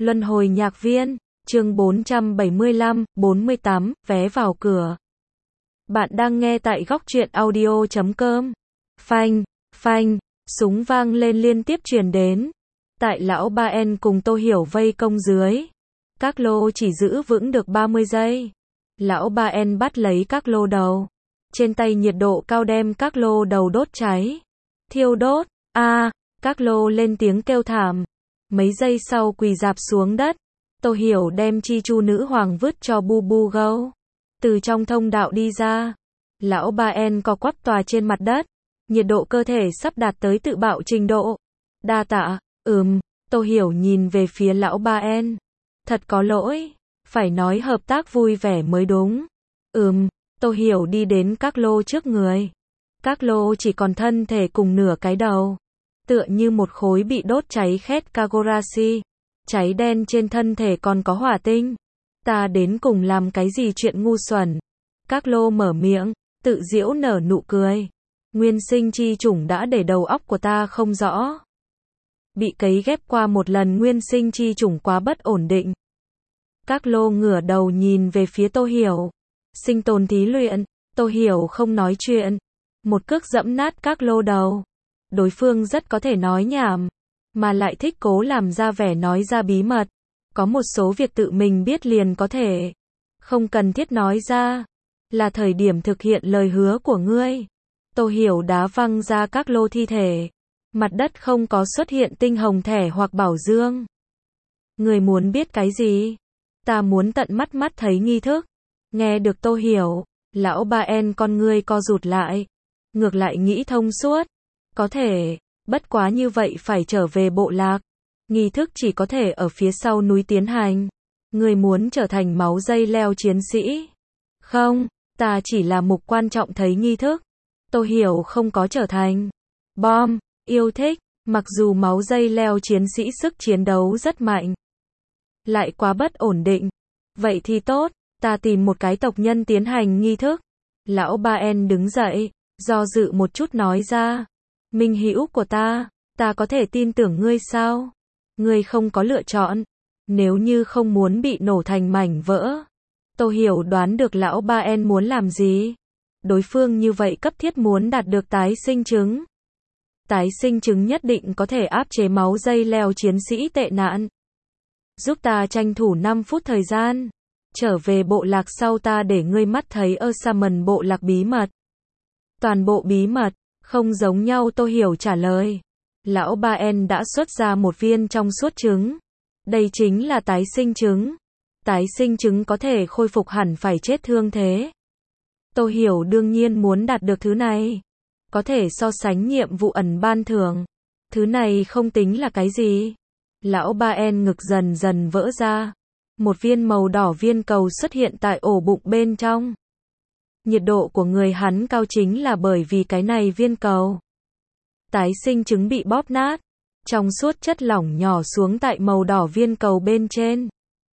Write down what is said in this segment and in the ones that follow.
Luân hồi nhạc viên, chương 475, 48, vé vào cửa. Bạn đang nghe tại góc truyện audio.com. Phanh, phanh, súng vang lên liên tiếp truyền đến. Tại lão Ba En cùng Tô Hiểu vây công dưới. Các lô chỉ giữ vững được 30 giây. Lão Ba En bắt lấy các lô đầu. Trên tay nhiệt độ cao đem các lô đầu đốt cháy. Thiêu đốt, các lô lên tiếng kêu thảm. Mấy giây sau quỳ rạp xuống đất. Tô Hiểu đem Chi Chu nữ hoàng vứt cho Bu Bu Gâu. Từ trong thông đạo đi ra. Lão Ba En co quắp tòa trên mặt đất. Nhiệt độ cơ thể sắp đạt tới tự bạo trình độ. Đa tạ, Tô Hiểu nhìn về phía lão Ba En. Thật có lỗi. Phải nói hợp tác vui vẻ mới đúng. Tô Hiểu đi đến các lô trước người. Các lô chỉ còn thân thể cùng nửa cái đầu. Tựa như một khối bị đốt cháy khét Kagurashi. Cháy đen trên thân thể còn có hỏa tinh. Ta đến cùng làm cái gì chuyện ngu xuẩn. Các lô mở miệng, tự giễu nở nụ cười. Nguyên sinh chi chủng đã để đầu óc của ta không rõ. Bị cấy ghép qua một lần nguyên sinh chi chủng quá bất ổn định. Các lô ngửa đầu nhìn về phía Tô Hiểu. Sinh tồn thí luyện, Tô Hiểu không nói chuyện. Một cước dẫm nát các lô đầu. Đối phương rất có thể nói nhảm, mà lại thích cố làm ra vẻ nói ra bí mật. Có một số việc tự mình biết liền có thể. Không cần thiết nói ra. Là thời điểm thực hiện lời hứa của ngươi. Tô Hiểu đá văng ra các lô thi thể. Mặt đất không có xuất hiện tinh hồng thẻ hoặc bảo dương. Ngươi muốn biết cái gì? Ta muốn tận mắt thấy nghi thức. Nghe được Tô Hiểu, lão Ba En con ngươi co rụt lại. Ngược lại nghĩ thông suốt. Có thể, bất quá như vậy phải trở về bộ lạc. Nghi thức chỉ có thể ở phía sau núi tiến hành. Ngươi muốn trở thành máu dây leo chiến sĩ? Không, ta chỉ là mục quan trọng thấy nghi thức. Tô Hiểu không có trở thành bom, yêu thích, mặc dù máu dây leo chiến sĩ sức chiến đấu rất mạnh. Lại quá bất ổn định. Vậy thì tốt, ta tìm một cái tộc nhân tiến hành nghi thức. Lão Ba En đứng dậy, do dự một chút nói ra. Minh hữu của ta có thể tin tưởng ngươi sao? Ngươi không có lựa chọn. Nếu như không muốn bị nổ thành mảnh vỡ. Tô Hiểu đoán được lão Ba En muốn làm gì. Đối phương như vậy cấp thiết muốn đạt được tái sinh trứng. Tái sinh trứng nhất định có thể áp chế máu dây leo chiến sĩ tệ nạn. Giúp ta tranh thủ 5 phút thời gian. Trở về bộ lạc sau ta để ngươi mắt thấy Ursamen bộ lạc bí mật. Toàn bộ bí mật. Không giống nhau, Tô Hiểu trả lời. Lão Ba En đã xuất ra một viên trong suốt trứng. Đây chính là tái sinh trứng. Tái sinh trứng có thể khôi phục hẳn phải chết thương thế. Tô Hiểu đương nhiên muốn đạt được thứ này. Có thể so sánh nhiệm vụ ẩn ban thưởng. Thứ này không tính là cái gì. Lão Ba En ngực dần dần vỡ ra. Một viên màu đỏ viên cầu xuất hiện tại ổ bụng bên trong. Nhiệt độ của người hắn cao chính là bởi vì cái này viên cầu. Tái sinh trứng bị bóp nát. Trong suốt chất lỏng nhỏ xuống tại màu đỏ viên cầu bên trên.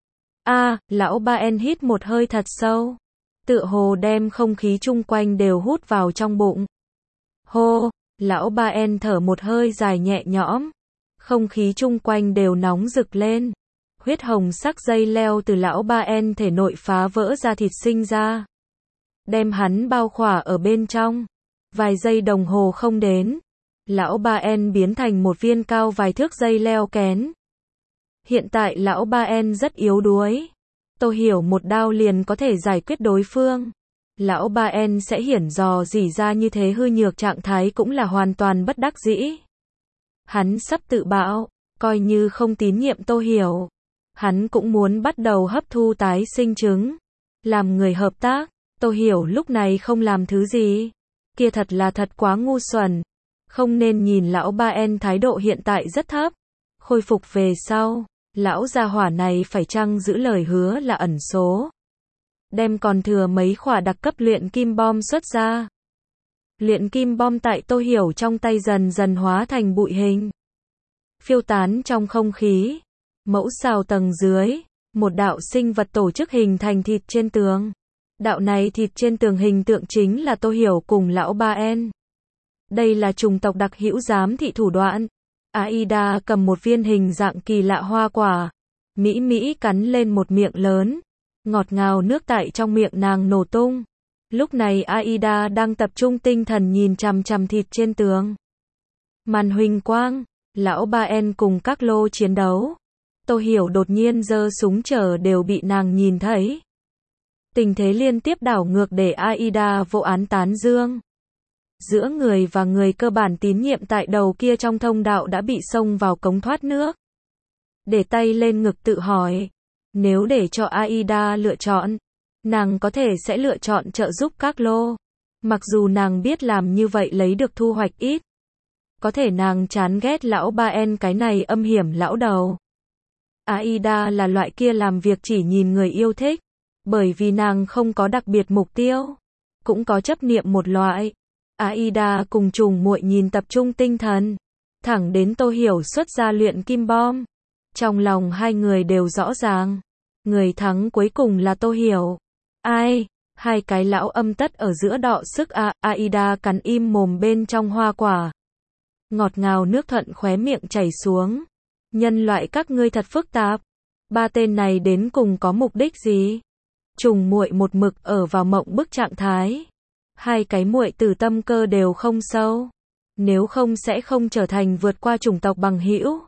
Lão Ba En hít một hơi thật sâu. Tựa hồ đem không khí chung quanh đều hút vào trong bụng. Hô, lão Ba En thở một hơi dài nhẹ nhõm. Không khí chung quanh đều nóng rực lên. Huyết hồng sắc dây leo từ lão Ba En thể nội phá vỡ ra thịt sinh ra. Đem hắn bao khỏa ở bên trong. Vài giây đồng hồ không đến. Lão Ba En biến thành một viên cao vài thước dây leo kén. Hiện tại lão Ba En rất yếu đuối. Tô Hiểu một đao liền có thể giải quyết đối phương. Lão Ba En sẽ hiển dò dỉ ra như thế hư nhược trạng thái cũng là hoàn toàn bất đắc dĩ. Hắn sắp tự bạo, coi như không tín nhiệm Tô Hiểu. Hắn cũng muốn bắt đầu hấp thu tái sinh trứng. Làm người hợp tác. Tô Hiểu lúc này không làm thứ gì. Kia thật là thật quá ngu xuẩn. Không nên nhìn lão Ba En thái độ hiện tại rất thấp. Khôi phục về sau, lão gia hỏa này phải chăng giữ lời hứa là ẩn số. Đem còn thừa mấy khỏa đặc cấp luyện kim bom xuất ra. Luyện kim bom tại Tô Hiểu trong tay dần dần hóa thành bụi hình. Phiêu tán trong không khí. Mẫu xào tầng dưới, một đạo sinh vật tổ chức hình thành thịt trên tường. Đạo này thịt trên tường hình tượng chính là Tô Hiểu cùng lão Ba En. Đây là chủng tộc đặc hữu giám thị thủ đoạn. Aida cầm một viên hình dạng kỳ lạ hoa quả. Mỹ Mỹ cắn lên một miệng lớn. Ngọt ngào nước tại trong miệng nàng nổ tung. Lúc này Aida đang tập trung tinh thần nhìn chằm chằm thịt trên tường. Màn huỳnh quang, lão ba En cùng các lô chiến đấu. Tô Hiểu đột nhiên giơ súng chờ đều bị nàng nhìn thấy. Tình thế liên tiếp đảo ngược để Aida vô án tán dương. Giữa người và người cơ bản tín nhiệm tại đầu kia trong thông đạo đã bị xông vào cống thoát nước. Để tay lên ngực tự hỏi. Nếu để cho Aida lựa chọn, nàng có thể sẽ lựa chọn trợ giúp các lô. Mặc dù nàng biết làm như vậy lấy được thu hoạch ít. Có thể nàng chán ghét lão ba En cái này âm hiểm lão đầu. Aida là loại kia làm việc chỉ nhìn người yêu thích. Bởi vì nàng không có đặc biệt mục tiêu. Cũng có chấp niệm một loại. Aida cùng trùng muội nhìn tập trung tinh thần. Thẳng đến Tô Hiểu xuất ra luyện kim bom. Trong lòng hai người đều rõ ràng. Người thắng cuối cùng là Tô Hiểu. Ai? Hai cái lão âm tất ở giữa đọ sức Aida cắn im mồm bên trong hoa quả. Ngọt ngào nước thuận khóe miệng chảy xuống. Nhân loại các ngươi thật phức tạp. Ba tên này đến cùng có mục đích gì? Trùng muội một mực ở vào mộng bức trạng thái. Hai cái muội tử tâm cơ đều không sâu. Nếu không sẽ không trở thành vượt qua chủng tộc bằng hữu.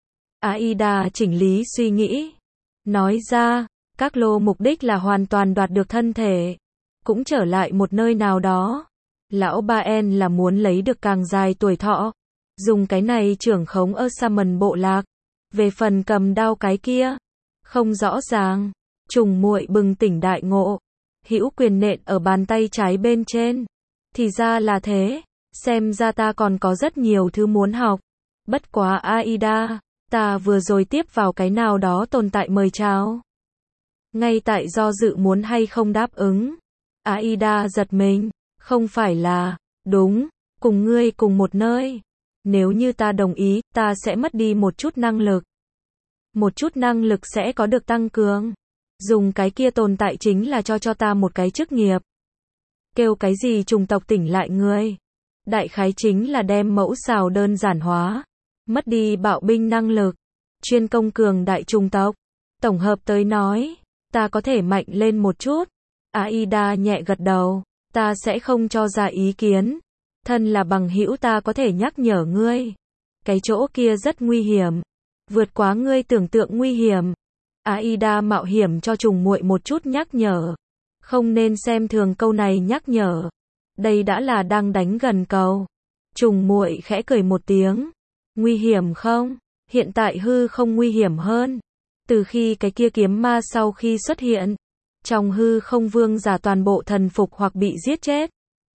Aida chỉnh lý suy nghĩ. Nói ra, các lô mục đích là hoàn toàn đoạt được thân thể. Cũng trở lại một nơi nào đó. Lão ba En là muốn lấy được càng dài tuổi thọ. Dùng cái này trưởng khống Ursaman bộ lạc. Về phần cầm đao cái kia. Không rõ ràng. Trùng muội bừng tỉnh đại ngộ. Hữu quyền nện ở bàn tay trái bên trên. Thì ra là thế. Xem ra ta còn có rất nhiều thứ muốn học. Bất quá Aida, ta vừa rồi tiếp vào cái nào đó tồn tại mời chào. Ngay tại do dự muốn hay không đáp ứng. Aida giật mình. Không phải là, đúng, cùng ngươi cùng một nơi. Nếu như ta đồng ý, ta sẽ mất đi một chút năng lực. Một chút năng lực sẽ có được tăng cường. Dùng cái kia tồn tại chính là cho ta một cái chức nghiệp. Kêu cái gì chủng tộc tỉnh lại ngươi. Đại khái chính là đem mẫu xào đơn giản hóa. Mất đi bạo binh năng lực. Chuyên công cường đại chủng tộc. Tổng hợp tới nói, ta có thể mạnh lên một chút. Aida nhẹ gật đầu. Ta sẽ không cho ra ý kiến. Thân là bằng hữu ta có thể nhắc nhở ngươi. Cái chỗ kia rất nguy hiểm. Vượt quá ngươi tưởng tượng nguy hiểm. Aida mạo hiểm cho trùng muội một chút nhắc nhở. Không nên xem thường câu này nhắc nhở. Đây đã là đang đánh gần cầu. Trùng muội khẽ cười một tiếng. Nguy hiểm không? Hiện tại hư không nguy hiểm hơn. Từ khi cái kia kiếm ma sau khi xuất hiện. Trong hư không vương giả toàn bộ thần phục hoặc bị giết chết.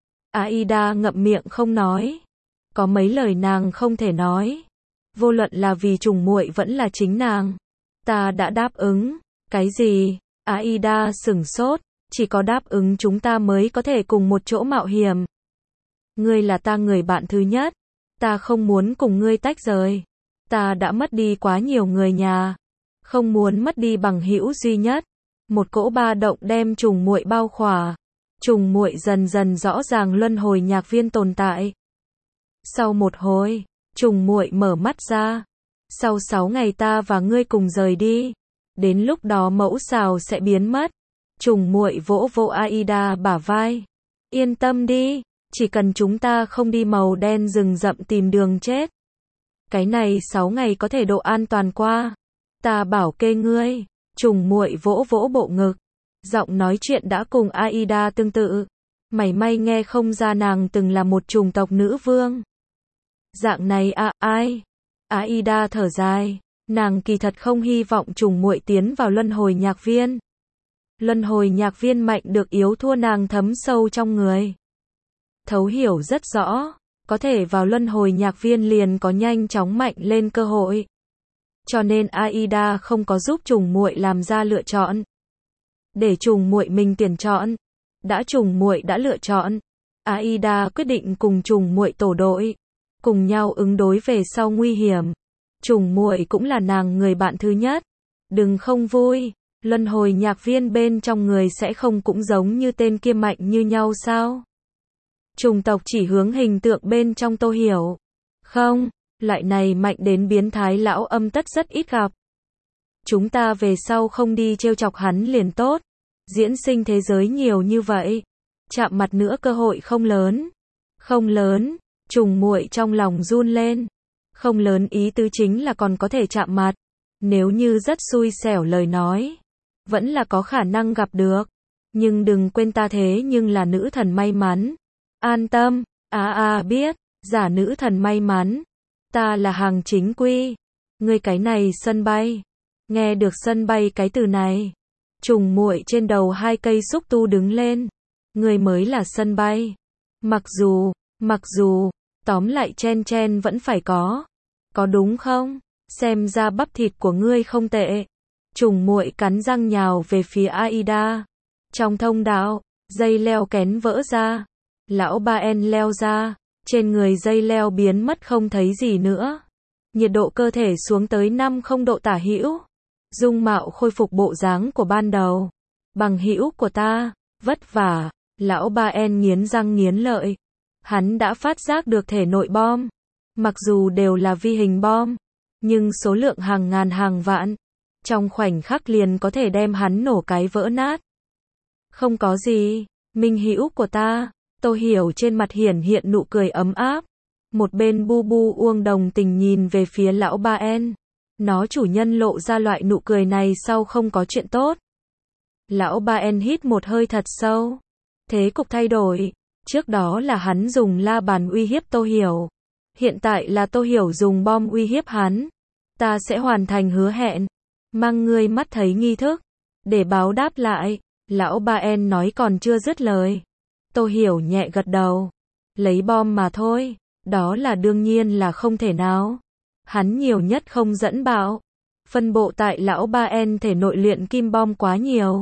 Aida ngậm miệng không nói. Có mấy lời nàng không thể nói. Vô luận là vì trùng muội vẫn là chính nàng. Ta đã đáp ứng. Cái gì? Aida sửng sốt. Chỉ có đáp ứng chúng ta mới có thể cùng một chỗ mạo hiểm. Ngươi là ta người bạn thứ nhất. Ta không muốn cùng ngươi tách rời. Ta đã mất đi quá nhiều người nhà. Không muốn mất đi bằng hữu duy nhất. Một cỗ ba động đem trùng muội bao khỏa. Trùng muội dần dần rõ ràng luân hồi nhạc viên tồn tại. Sau một hồi, trùng muội mở mắt ra. Sau 6 ngày ta và ngươi cùng rời đi. Đến lúc đó mẫu xào sẽ biến mất. Trùng muội vỗ vỗ Aida bả vai. Yên tâm đi, chỉ cần chúng ta không đi màu đen rừng rậm tìm đường chết. Cái này 6 ngày có thể độ an toàn qua. Ta bảo kê ngươi. Trùng muội vỗ vỗ bộ ngực. Giọng nói chuyện đã cùng Aida tương tự. Mảy may nghe không ra nàng từng là một chủng tộc nữ vương. Dạng này ai? Aida thở dài. Nàng kỳ thật không hy vọng trùng muội tiến vào luân hồi nhạc viên. Luân hồi nhạc viên mạnh được yếu thua nàng thấm sâu trong người. Thấu hiểu rất rõ. Có thể vào luân hồi nhạc viên liền có nhanh chóng mạnh lên cơ hội. Cho nên Aida không có giúp trùng muội làm ra lựa chọn. Để trùng muội mình tuyển chọn. Đã trùng muội đã lựa chọn. Aida quyết định cùng trùng muội tổ đội. Cùng nhau ứng đối về sau nguy hiểm. Trùng muội cũng là nàng người bạn thứ nhất. Đừng không vui. Luân hồi nhạc viên bên trong người sẽ không cũng giống như tên kia mạnh như nhau sao? Trùng tộc chỉ hướng hình tượng bên trong Tô Hiểu. Không, loại này mạnh đến biến thái lão âm tất rất ít gặp. Chúng ta về sau không đi trêu chọc hắn liền tốt. Diễn sinh thế giới nhiều như vậy. Chạm mặt nữa cơ hội không lớn. Không lớn, trùng muội trong lòng run lên. Không lớn ý tứ chính là còn có thể chạm mặt. Nếu như rất xui xẻo lời nói, vẫn là có khả năng gặp được. Nhưng đừng quên ta thế nhưng là nữ thần may mắn. An tâm, biết, giả nữ thần may mắn. Ta là hàng chính quy. Ngươi cái này sân bay. Nghe được sân bay cái từ này. Trùng muội trên đầu 2 cây xúc tu đứng lên. Ngươi mới là sân bay. Mặc dù, tóm lại chen vẫn phải có. Có đúng không? Xem ra bắp thịt của ngươi không tệ. Trùng muội cắn răng nhào về phía Aida. Trong thông đạo, dây leo kén vỡ ra. Lão Ba En leo ra. Trên người dây leo biến mất không thấy gì nữa. Nhiệt độ cơ thể xuống tới 50 độ tả hữu. Dung mạo khôi phục bộ dáng của ban đầu. Bằng hữu của ta, vất vả. Lão Ba En nghiến răng nghiến lợi. Hắn đã phát giác được thể nội bom. Mặc dù đều là vi hình bom, nhưng số lượng hàng ngàn hàng vạn. Trong khoảnh khắc liền có thể đem hắn nổ cái vỡ nát. Không có gì, minh hữu của ta. Tô Hiểu trên mặt hiển hiện nụ cười ấm áp. Một bên Bu Bu Uông đồng tình nhìn về phía lão Ba En. Nó chủ nhân lộ ra loại nụ cười này sau không có chuyện tốt. Lão Ba En hít một hơi thật sâu. Thế cục thay đổi. Trước đó là hắn dùng la bàn uy hiếp Tô Hiểu. Hiện tại là Tô Hiểu dùng bom uy hiếp hắn. Ta sẽ hoàn thành hứa hẹn. Mang ngươi mắt thấy nghi thức. Để báo đáp lại. Lão Ba En nói còn chưa dứt lời. Tô Hiểu nhẹ gật đầu. Lấy bom mà thôi. Đó là đương nhiên là không thể nào. Hắn nhiều nhất không dẫn bạo. Phân bộ tại lão Ba En thể nội luyện kim bom quá nhiều.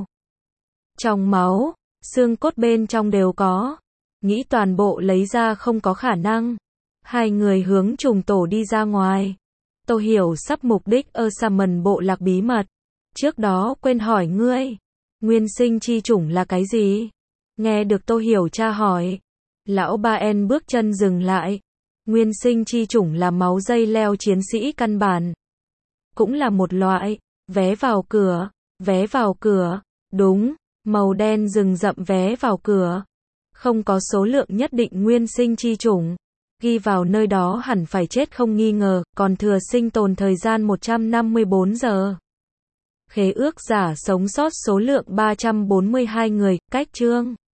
Trong máu, xương cốt bên trong đều có. Nghĩ toàn bộ lấy ra không có khả năng. Hai người hướng trùng tổ đi ra ngoài. Tô Hiểu sắp mục đích ở Salmon bộ lạc bí mật. Trước đó quên hỏi ngươi. Nguyên sinh chi chủng là cái gì? Nghe được Tô Hiểu tra hỏi. Lão Ba En bước chân dừng lại. Nguyên sinh chi chủng là máu dây leo chiến sĩ căn bản. Cũng là một loại. Vé vào cửa. Vé vào cửa. Đúng. Màu đen rừng rậm vé vào cửa. Không có số lượng nhất định nguyên sinh chi chủng. Ghi vào nơi đó hẳn phải chết không nghi ngờ, còn thừa sinh tồn thời gian 154 giờ. Khế ước giả sống sót số lượng 342 người, cách chương.